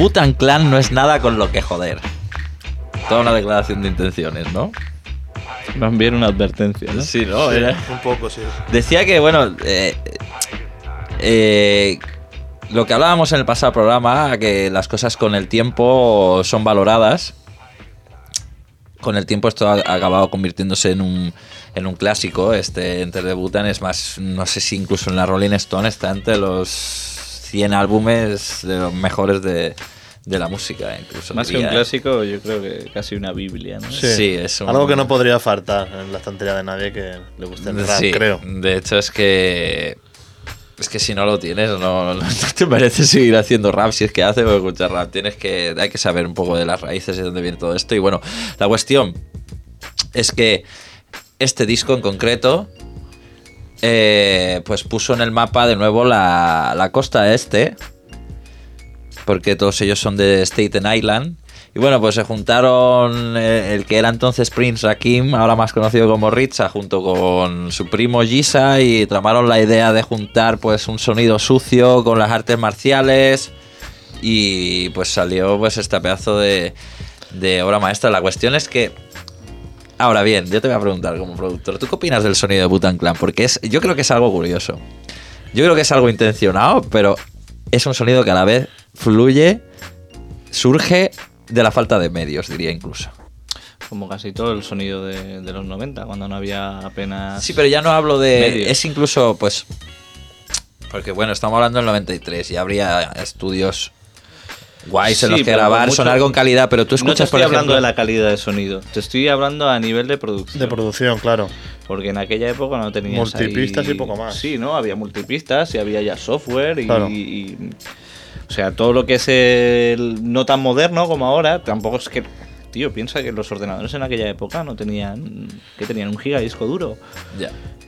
Wu-Tang Clan no es nada con lo que joder. Toda una declaración de intenciones, ¿no? Más bien una advertencia, ¿no? Sí, ¿no? Sí, Era... un poco, sí. Decía que, bueno, lo que hablábamos en el pasado programa, que las cosas con el tiempo son valoradas. Con el tiempo esto ha acabado convirtiéndose en un clásico. Enter the Wu-Tang es más, no sé si incluso en la Rolling Stone está entre los 100 álbumes de los mejores de la música, incluso. Más diría, que un clásico, yo creo que casi una biblia, ¿no? Sí, es algo que no podría faltar en la estantería de nadie que le guste el rap, sí, creo. De hecho es que si no lo tienes no te merece seguir haciendo rap si es que haces o escuchar rap. Hay que saber un poco de las raíces y de dónde viene todo esto. Y bueno, la cuestión es que este disco en concreto pues puso en el mapa de nuevo la costa este, porque todos ellos son de Staten Island. Y bueno, pues se juntaron el que era entonces Prince Rakim, ahora más conocido como Ritza, junto con su primo Giza, y tramaron la idea de juntar pues un sonido sucio con las artes marciales, y pues salió pues este pedazo de obra maestra. La cuestión es que, ahora bien, yo te voy a preguntar como productor, ¿tú qué opinas del sonido de Wu-Tang Clan? Porque yo creo que es algo curioso. Yo creo que es algo intencionado, pero es un sonido que a la vez fluye, surge de la falta de medios, diría incluso. Como casi todo el sonido de los 90, cuando no había apenas... Sí, pero ya no hablo de... medios. Es incluso, pues... Porque bueno, estamos hablando del 93 y habría estudios guays en los que grabar, sonar con calidad, pero tú escuchas, no te estoy por ejemplo... hablando de la calidad de sonido, te estoy hablando a nivel de producción. De producción, claro. Porque en aquella época no tenías multipistas ahí... y poco más. Sí, ¿no? Había multipistas y había ya software y... Claro. O sea, todo lo que es el no tan moderno como ahora, tampoco es que... Tío, piensa que los ordenadores en aquella época no tenían... ¿Qué tenían? ¿Un gigadisco duro? Ya.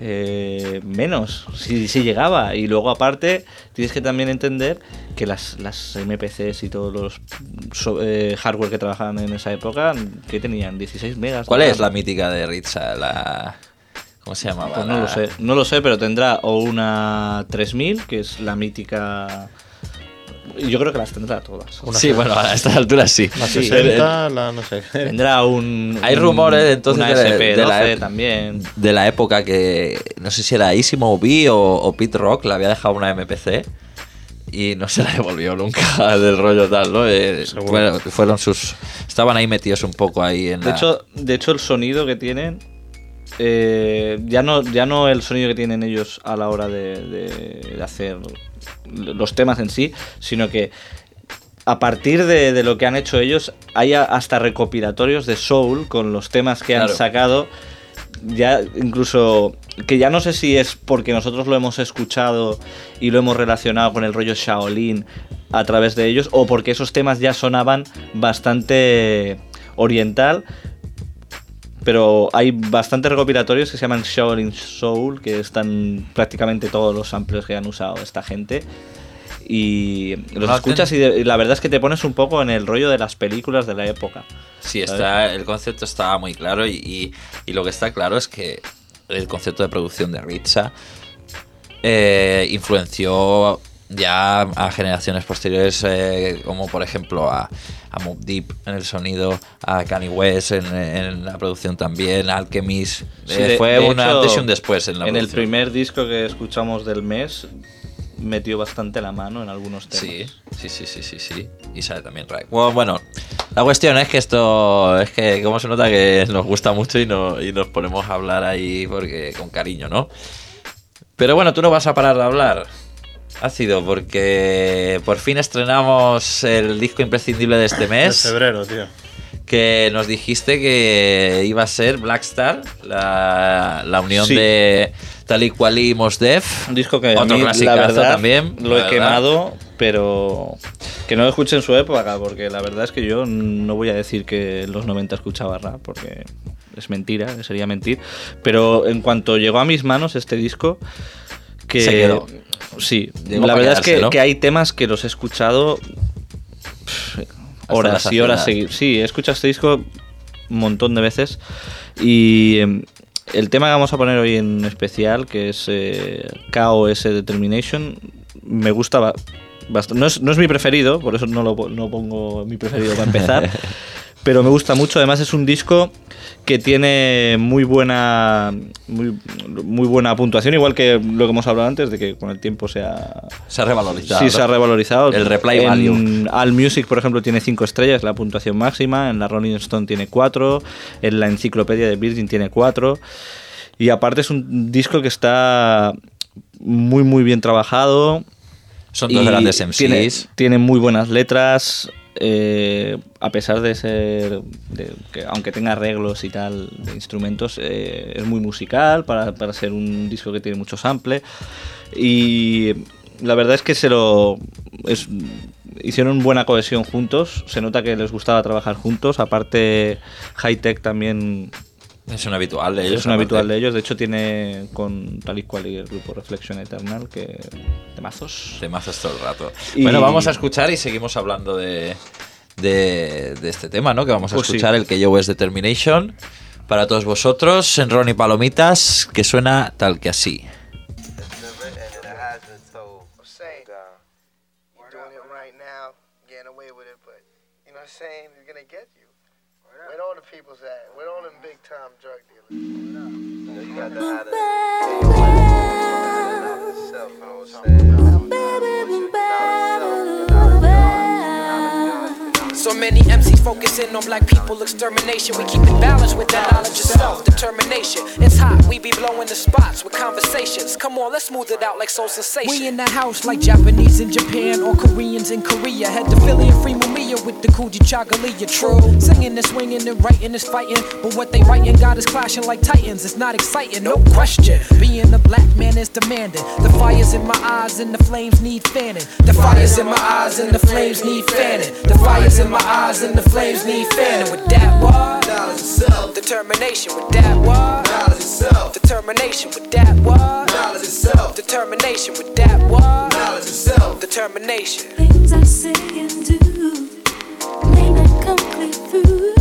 Menos, si llegaba. Y luego aparte, tienes que también entender que las MPCs y todos los hardware que trabajaban en esa época, ¿qué tenían? 16 megas. ¿Cuál es la mítica de Ritza? ¿Cómo se llamaba? Pues no lo sé, pero tendrá o una 3000, que es la mítica... Yo creo que las tendrá todas. Sí, bueno, a estas alturas sí. La 60, la no sé. Tendrá Hay rumores entonces una SP12 también. De la época que no sé si era Isimo B o Pete Rock le había dejado una MPC y no se la devolvió nunca del rollo tal, ¿no? Bueno, fueron estaban ahí metidos un poco ahí en de hecho el sonido que tienen ya no el sonido que tienen ellos a la hora de hacer los temas en sí, sino que a partir de lo que han hecho ellos hay hasta recopilatorios de soul con los temas que han sacado, ya incluso que ya no sé si es porque nosotros lo hemos escuchado y lo hemos relacionado con el rollo Shaolin a través de ellos, o porque esos temas ya sonaban bastante oriental. Pero hay bastantes recopilatorios que se llaman Shaolin Soul, que están prácticamente todos los samples que han usado esta gente. Y los escuchas y la verdad es que te pones un poco en el rollo de las películas de la época. Sí, el concepto estaba muy claro y lo que está claro es que el concepto de producción de Ritza influenció ya a generaciones posteriores, como por ejemplo a Mobb Deep en el sonido, a Kanye West en la producción también, a Alchemist. Fue un antes y un después en la producción. En el primer disco que escuchamos del mes metió bastante la mano en algunos temas. Sí. Y sale también Ray. Bueno, la cuestión es que esto es que como se nota que nos gusta mucho y nos ponemos a hablar ahí porque con cariño, ¿no? Pero bueno, tú no vas a parar de hablar. Ha sido porque por fin estrenamos el disco imprescindible de este mes. De febrero, tío. Que nos dijiste que iba a ser Black Star, la unión de Talib Kweli y Mos Def. Un disco que a otro mí, la verdad, también. Lo he quemado, pero que no lo escuché en su época, porque la verdad es que yo no voy a decir que en los 90 escuchaba rap, porque es mentira, sería mentir. Pero en cuanto llegó a mis manos este disco, que se quedó. Sí, Llegó la verdad quedarse, es ¿no? que hay temas que los he escuchado horas y horas seguidas. Sí, he escuchado este disco un montón de veces y el tema que vamos a poner hoy en especial, que es KOS Determination, me gusta No es mi preferido, por eso no pongo mi preferido para empezar. Pero me gusta mucho. Además es un disco que tiene muy buena puntuación, igual que lo que hemos hablado antes, de que con el tiempo se ha revalorizado. Sí, se ha revalorizado. El replay value. En AllMusic, por ejemplo, tiene 5 estrellas, la puntuación máxima. En la Rolling Stone tiene 4. En la enciclopedia de Virgin tiene 4. Y aparte es un disco que está muy, muy bien trabajado. Son dos grandes MCs. Tiene muy buenas letras. A pesar de ser que aunque tenga arreglos y tal de instrumentos, es muy musical para ser un disco que tiene mucho sample, y la verdad es que hicieron buena cohesión juntos. Se nota que les gustaba trabajar juntos. Aparte Hi-Tech también es un habitual de ellos. Es un habitual de ellos. De hecho tiene con Tal y Cual y el grupo Reflection Eternal, que temazos todo el rato. Bueno, vamos a escuchar y seguimos hablando de este tema, ¿no? Que vamos a escuchar, el que yo es Determination, para todos vosotros en Ron y Palomitas, que suena tal que así. So many MCs focusing on black people extermination. We keep it balanced with that knowledge of self-determination. It's hot, we be blowing the spots with conversations. Come on, let's smooth it out like Soul Sensation. We in the house like Japanese in Japan or Koreans in Korea. Had the Philly and Free Mamiya with the Coogee Chagalia. True, singing and swinging and writing is fighting, but what they writing got us clashing like titans. It's not exciting, no question. Being a black man is demanding. The fire's in my eyes and the flames need fanning. The fire's in my eyes and the flames need fanning. The fire's in my eyes and the flames need fanning. With that what? Knowledge of self. Determination. With that what? Knowledge of self. Determination. With that what? Knowledge of self. Determination. With that what? Knowledge of self. Determination. Things I say and do may not come clear through.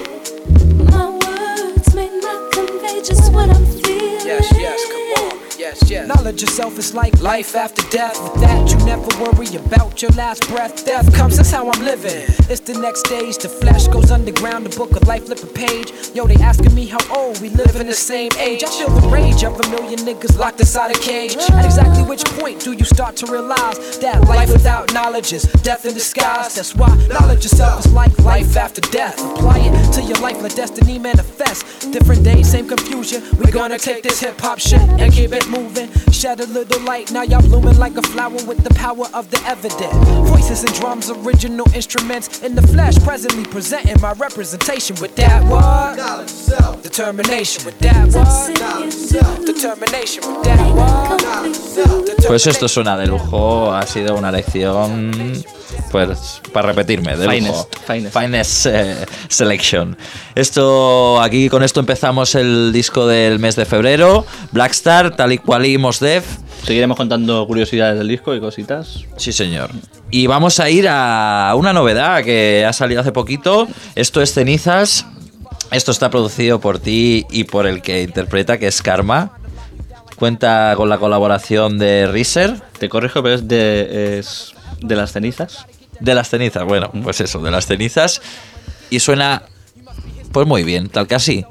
My words may not convey just what I'm feeling. Yes, come on. Yes. Knowledge yourself is like life after death. With that, you never worry about your last breath. Death comes, that's how I'm living. It's the next stage. The flesh goes underground. The book of life, flip a page. Yo, they asking me how old. We live in the same age. I feel the rage of a million niggas locked inside a cage. At exactly which point do you start to realize that life without knowledge is death in disguise? That's why knowledge yourself is like life after death. Apply it to your life, let destiny manifest. Different days, same confusion. We gonna take this hip hop shit and keep it moving. Shed a little light, now y'all blooming like a flower with the power of the evident. Voices and drums, original instruments in the flesh, presently presenting my representation. With that what? Knowledge self. Determination. With that what? Knowledge self. Determination. With that what? Knowledge self. Pues esto suena de lujo, ha sido una lección, pues para repetirme, de lujo. Finest Selection. Aquí con esto empezamos el disco del mes de febrero, Blackstar, Tal y Cual y Mos Def. Seguiremos contando curiosidades del disco y cositas. Sí, señor. Y vamos a ir a una novedad que ha salido hace poquito. Esto es Cenizas. Esto está producido por ti y por el que interpreta, que es Karma. Cuenta con la colaboración de Reezer. Te corrijo, pero es de las cenizas. De las cenizas, bueno, pues eso, de las cenizas. Y suena, pues muy bien, tal que así.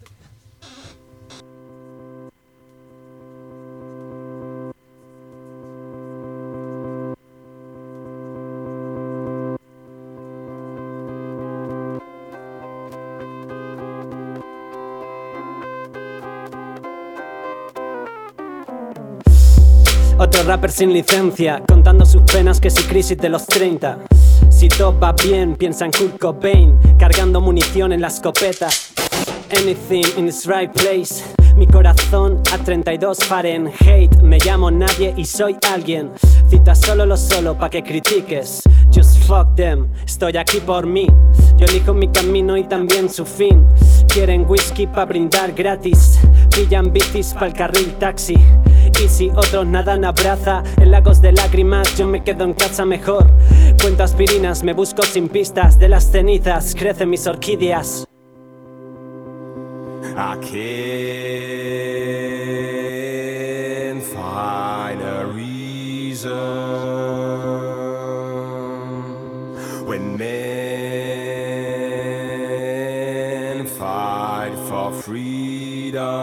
Otro rapper sin licencia, contando sus penas que si crisis de los 30. Si todo va bien, piensa en Kurt Cobain, cargando munición en la escopeta. Anything in its right place. Mi corazón a 32 Fahrenheit. Me llamo nadie y soy alguien. Cita solo lo solo pa' que critiques. Just fuck them, estoy aquí por mí. Yo elijo mi camino y también su fin. Quieren whisky pa' brindar gratis. Pillan bicis pa'l carril taxi. Y si otros nadan a braza en lagos de lágrimas, yo me quedo en casa mejor. Cuento aspirinas, me busco sin pistas. De las cenizas crecen mis orquídeas. I can't find a reason freedom.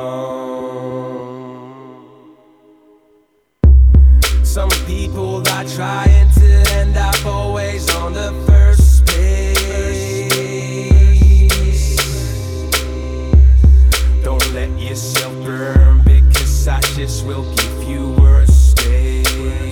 Some people are trying to end up always on the first page. Don't let yourself burn, because ashes will give you a stage.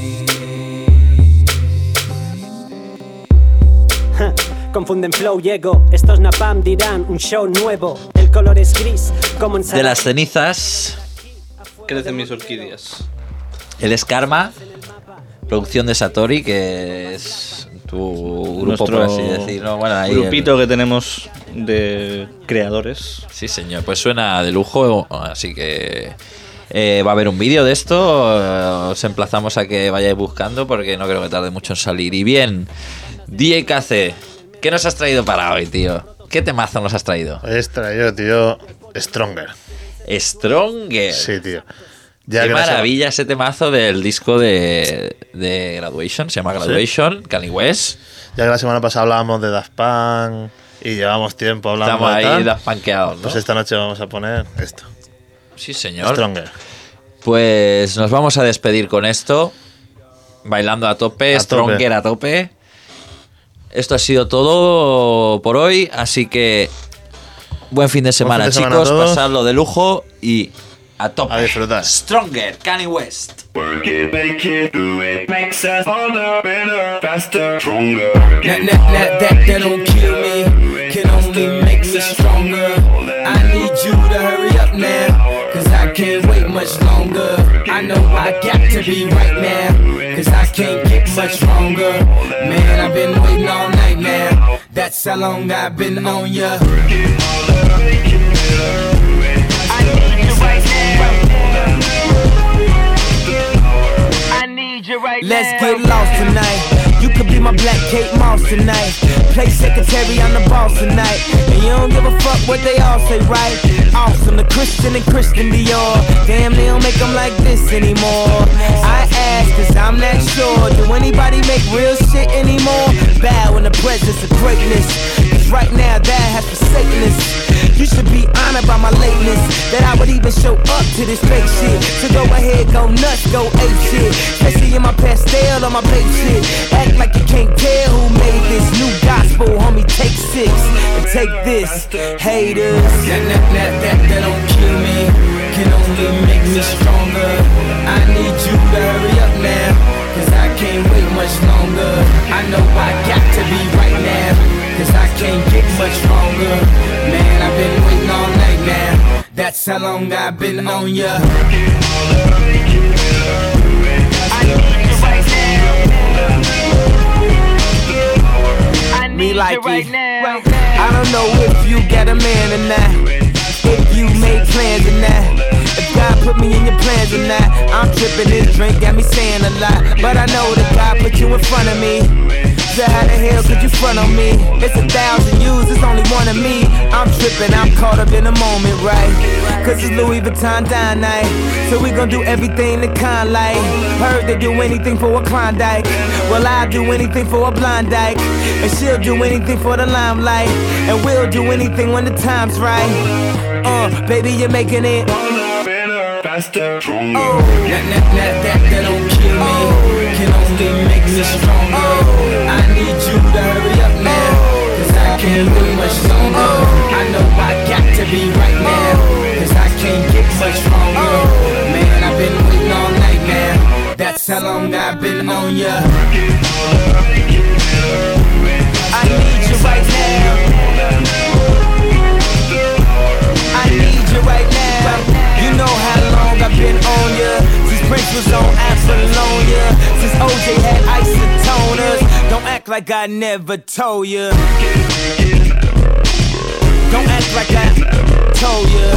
Confunden flow y ego, estos Napalm dirán un show nuevo. El color es gris, como en De las cenizas crecen mis orquídeas. El Eskarma, producción de Satori, que es tu grupo, Nuestro por así decirlo. Bueno, ahí grupito que tenemos de creadores. Sí, señor, pues suena de lujo, así que va a haber un vídeo de esto. Os emplazamos a que vayáis buscando porque no creo que tarde mucho en salir. Y bien, DJ KC, ¿qué nos has traído para hoy, tío? ¿Qué temazo nos has traído? He traído, tío, Stronger. Stronger. Sí, tío. Qué maravilla ese temazo del disco de Graduation, se llama Graduation, ¿sí? Kanye West. Ya que la semana pasada hablábamos de Daft Punk y llevamos tiempo hablando. Estamos de ahí Daft Punkeados, ¿no? Pues esta noche vamos a poner esto. Sí, señor. Stronger. Pues nos vamos a despedir con esto, bailando a tope, Stronger a tope. Esto ha sido todo por hoy, así que buen fin de semana, chicos, pasadlo de lujo y a tope. A disfrutar. Stronger, Kanye West. Work it, make it, do it, makes us harder, better, faster, stronger. That don't kill me, can only make us stronger. I need you to hurry up now, cause I can't wait much longer. I know I got to be right now, cause I can't get much stronger. Man, I've been waiting all night now, that's how long I've been on ya. Let's get lost tonight. You could be my black Kate Moss tonight. Play secretary, I'm the boss tonight. And you don't give a fuck what they all say, right? Awesome, the Christian and Christian Dior. Damn, they don't make them like this anymore. I ask, cause I'm not sure. Do anybody make real shit anymore? Bow in the presence of greatness, cause right now that has forsaken us. You should be honored by my lateness, that I would even show up to this fake shit. So go ahead, go nuts, go ape shit. Especially in my pastel or my babe shit. Act like you can't tell who made this new gospel, homie. Take 6 and take this, haters. That don't kill me, can only make me stronger. I need you to hurry up now, cause I can't wait much longer. I know I got to be right now, cause I can't get much stronger. Man, I've been waiting all night now, that's how long I've been on ya. Me like it right now. I don't know if you got a man or not, if you made plans or not, if God put me in your plans or not. I'm tripping, this drink got me saying a lot, but I know that God put you in front of me. So how the hell could you front on me? It's 1,000 yous, it's only one of me. I'm tripping, I'm caught up in the moment, right? Cause it's Louis Vuitton dine night, so we gon' do everything the kind like. Heard they do anything for a Klondike, well I'll do anything for a blind dyke, and she'll do anything for the limelight, and we'll do anything when the time's right. Baby, you're making it faster, stronger. That don't kill me, can only make me stronger. I need you to hurry up now, cause I can't wait much longer. I know I got to be right now, cause I can't get much stronger. Man, I've been waiting all night now, that's how long I've been on ya. I need you right now, I need you right now. You know how long I've been on ya, since Prince was on Apollonia, since OJ had isotoners. Don't act like I never told ya, don't act like I told ya,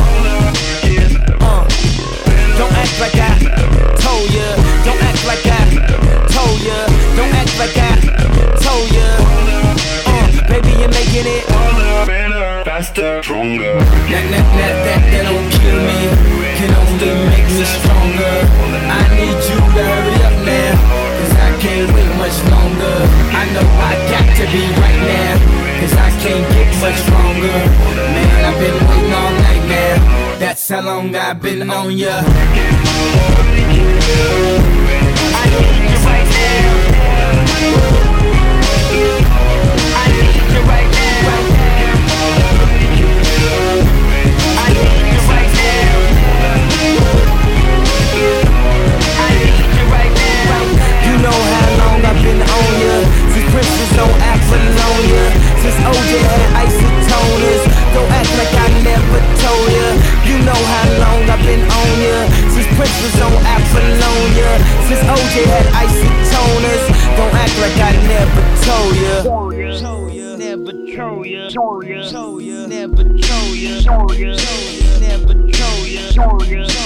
don't act like I told ya, don't act like I told ya, don't act like I told ya. Baby, you're making it better, faster, stronger. That don't kill me, can only make me stronger. I need you to hurry up now, cause I can't wait much longer. I know I got to be right now, cause I can't get much stronger. Man, I've been waiting all night now, how long I've been on ya. You know how long I've been on ya. Since Princes on Apollonia. Since OJ had isotoners. Don't act like I never told ya. You know how long I've been on ya. Since Princes on Apollonia. Since OJ had isotoners. Don't act like I never told ya. Never told ya. Never told ya. Never told ya.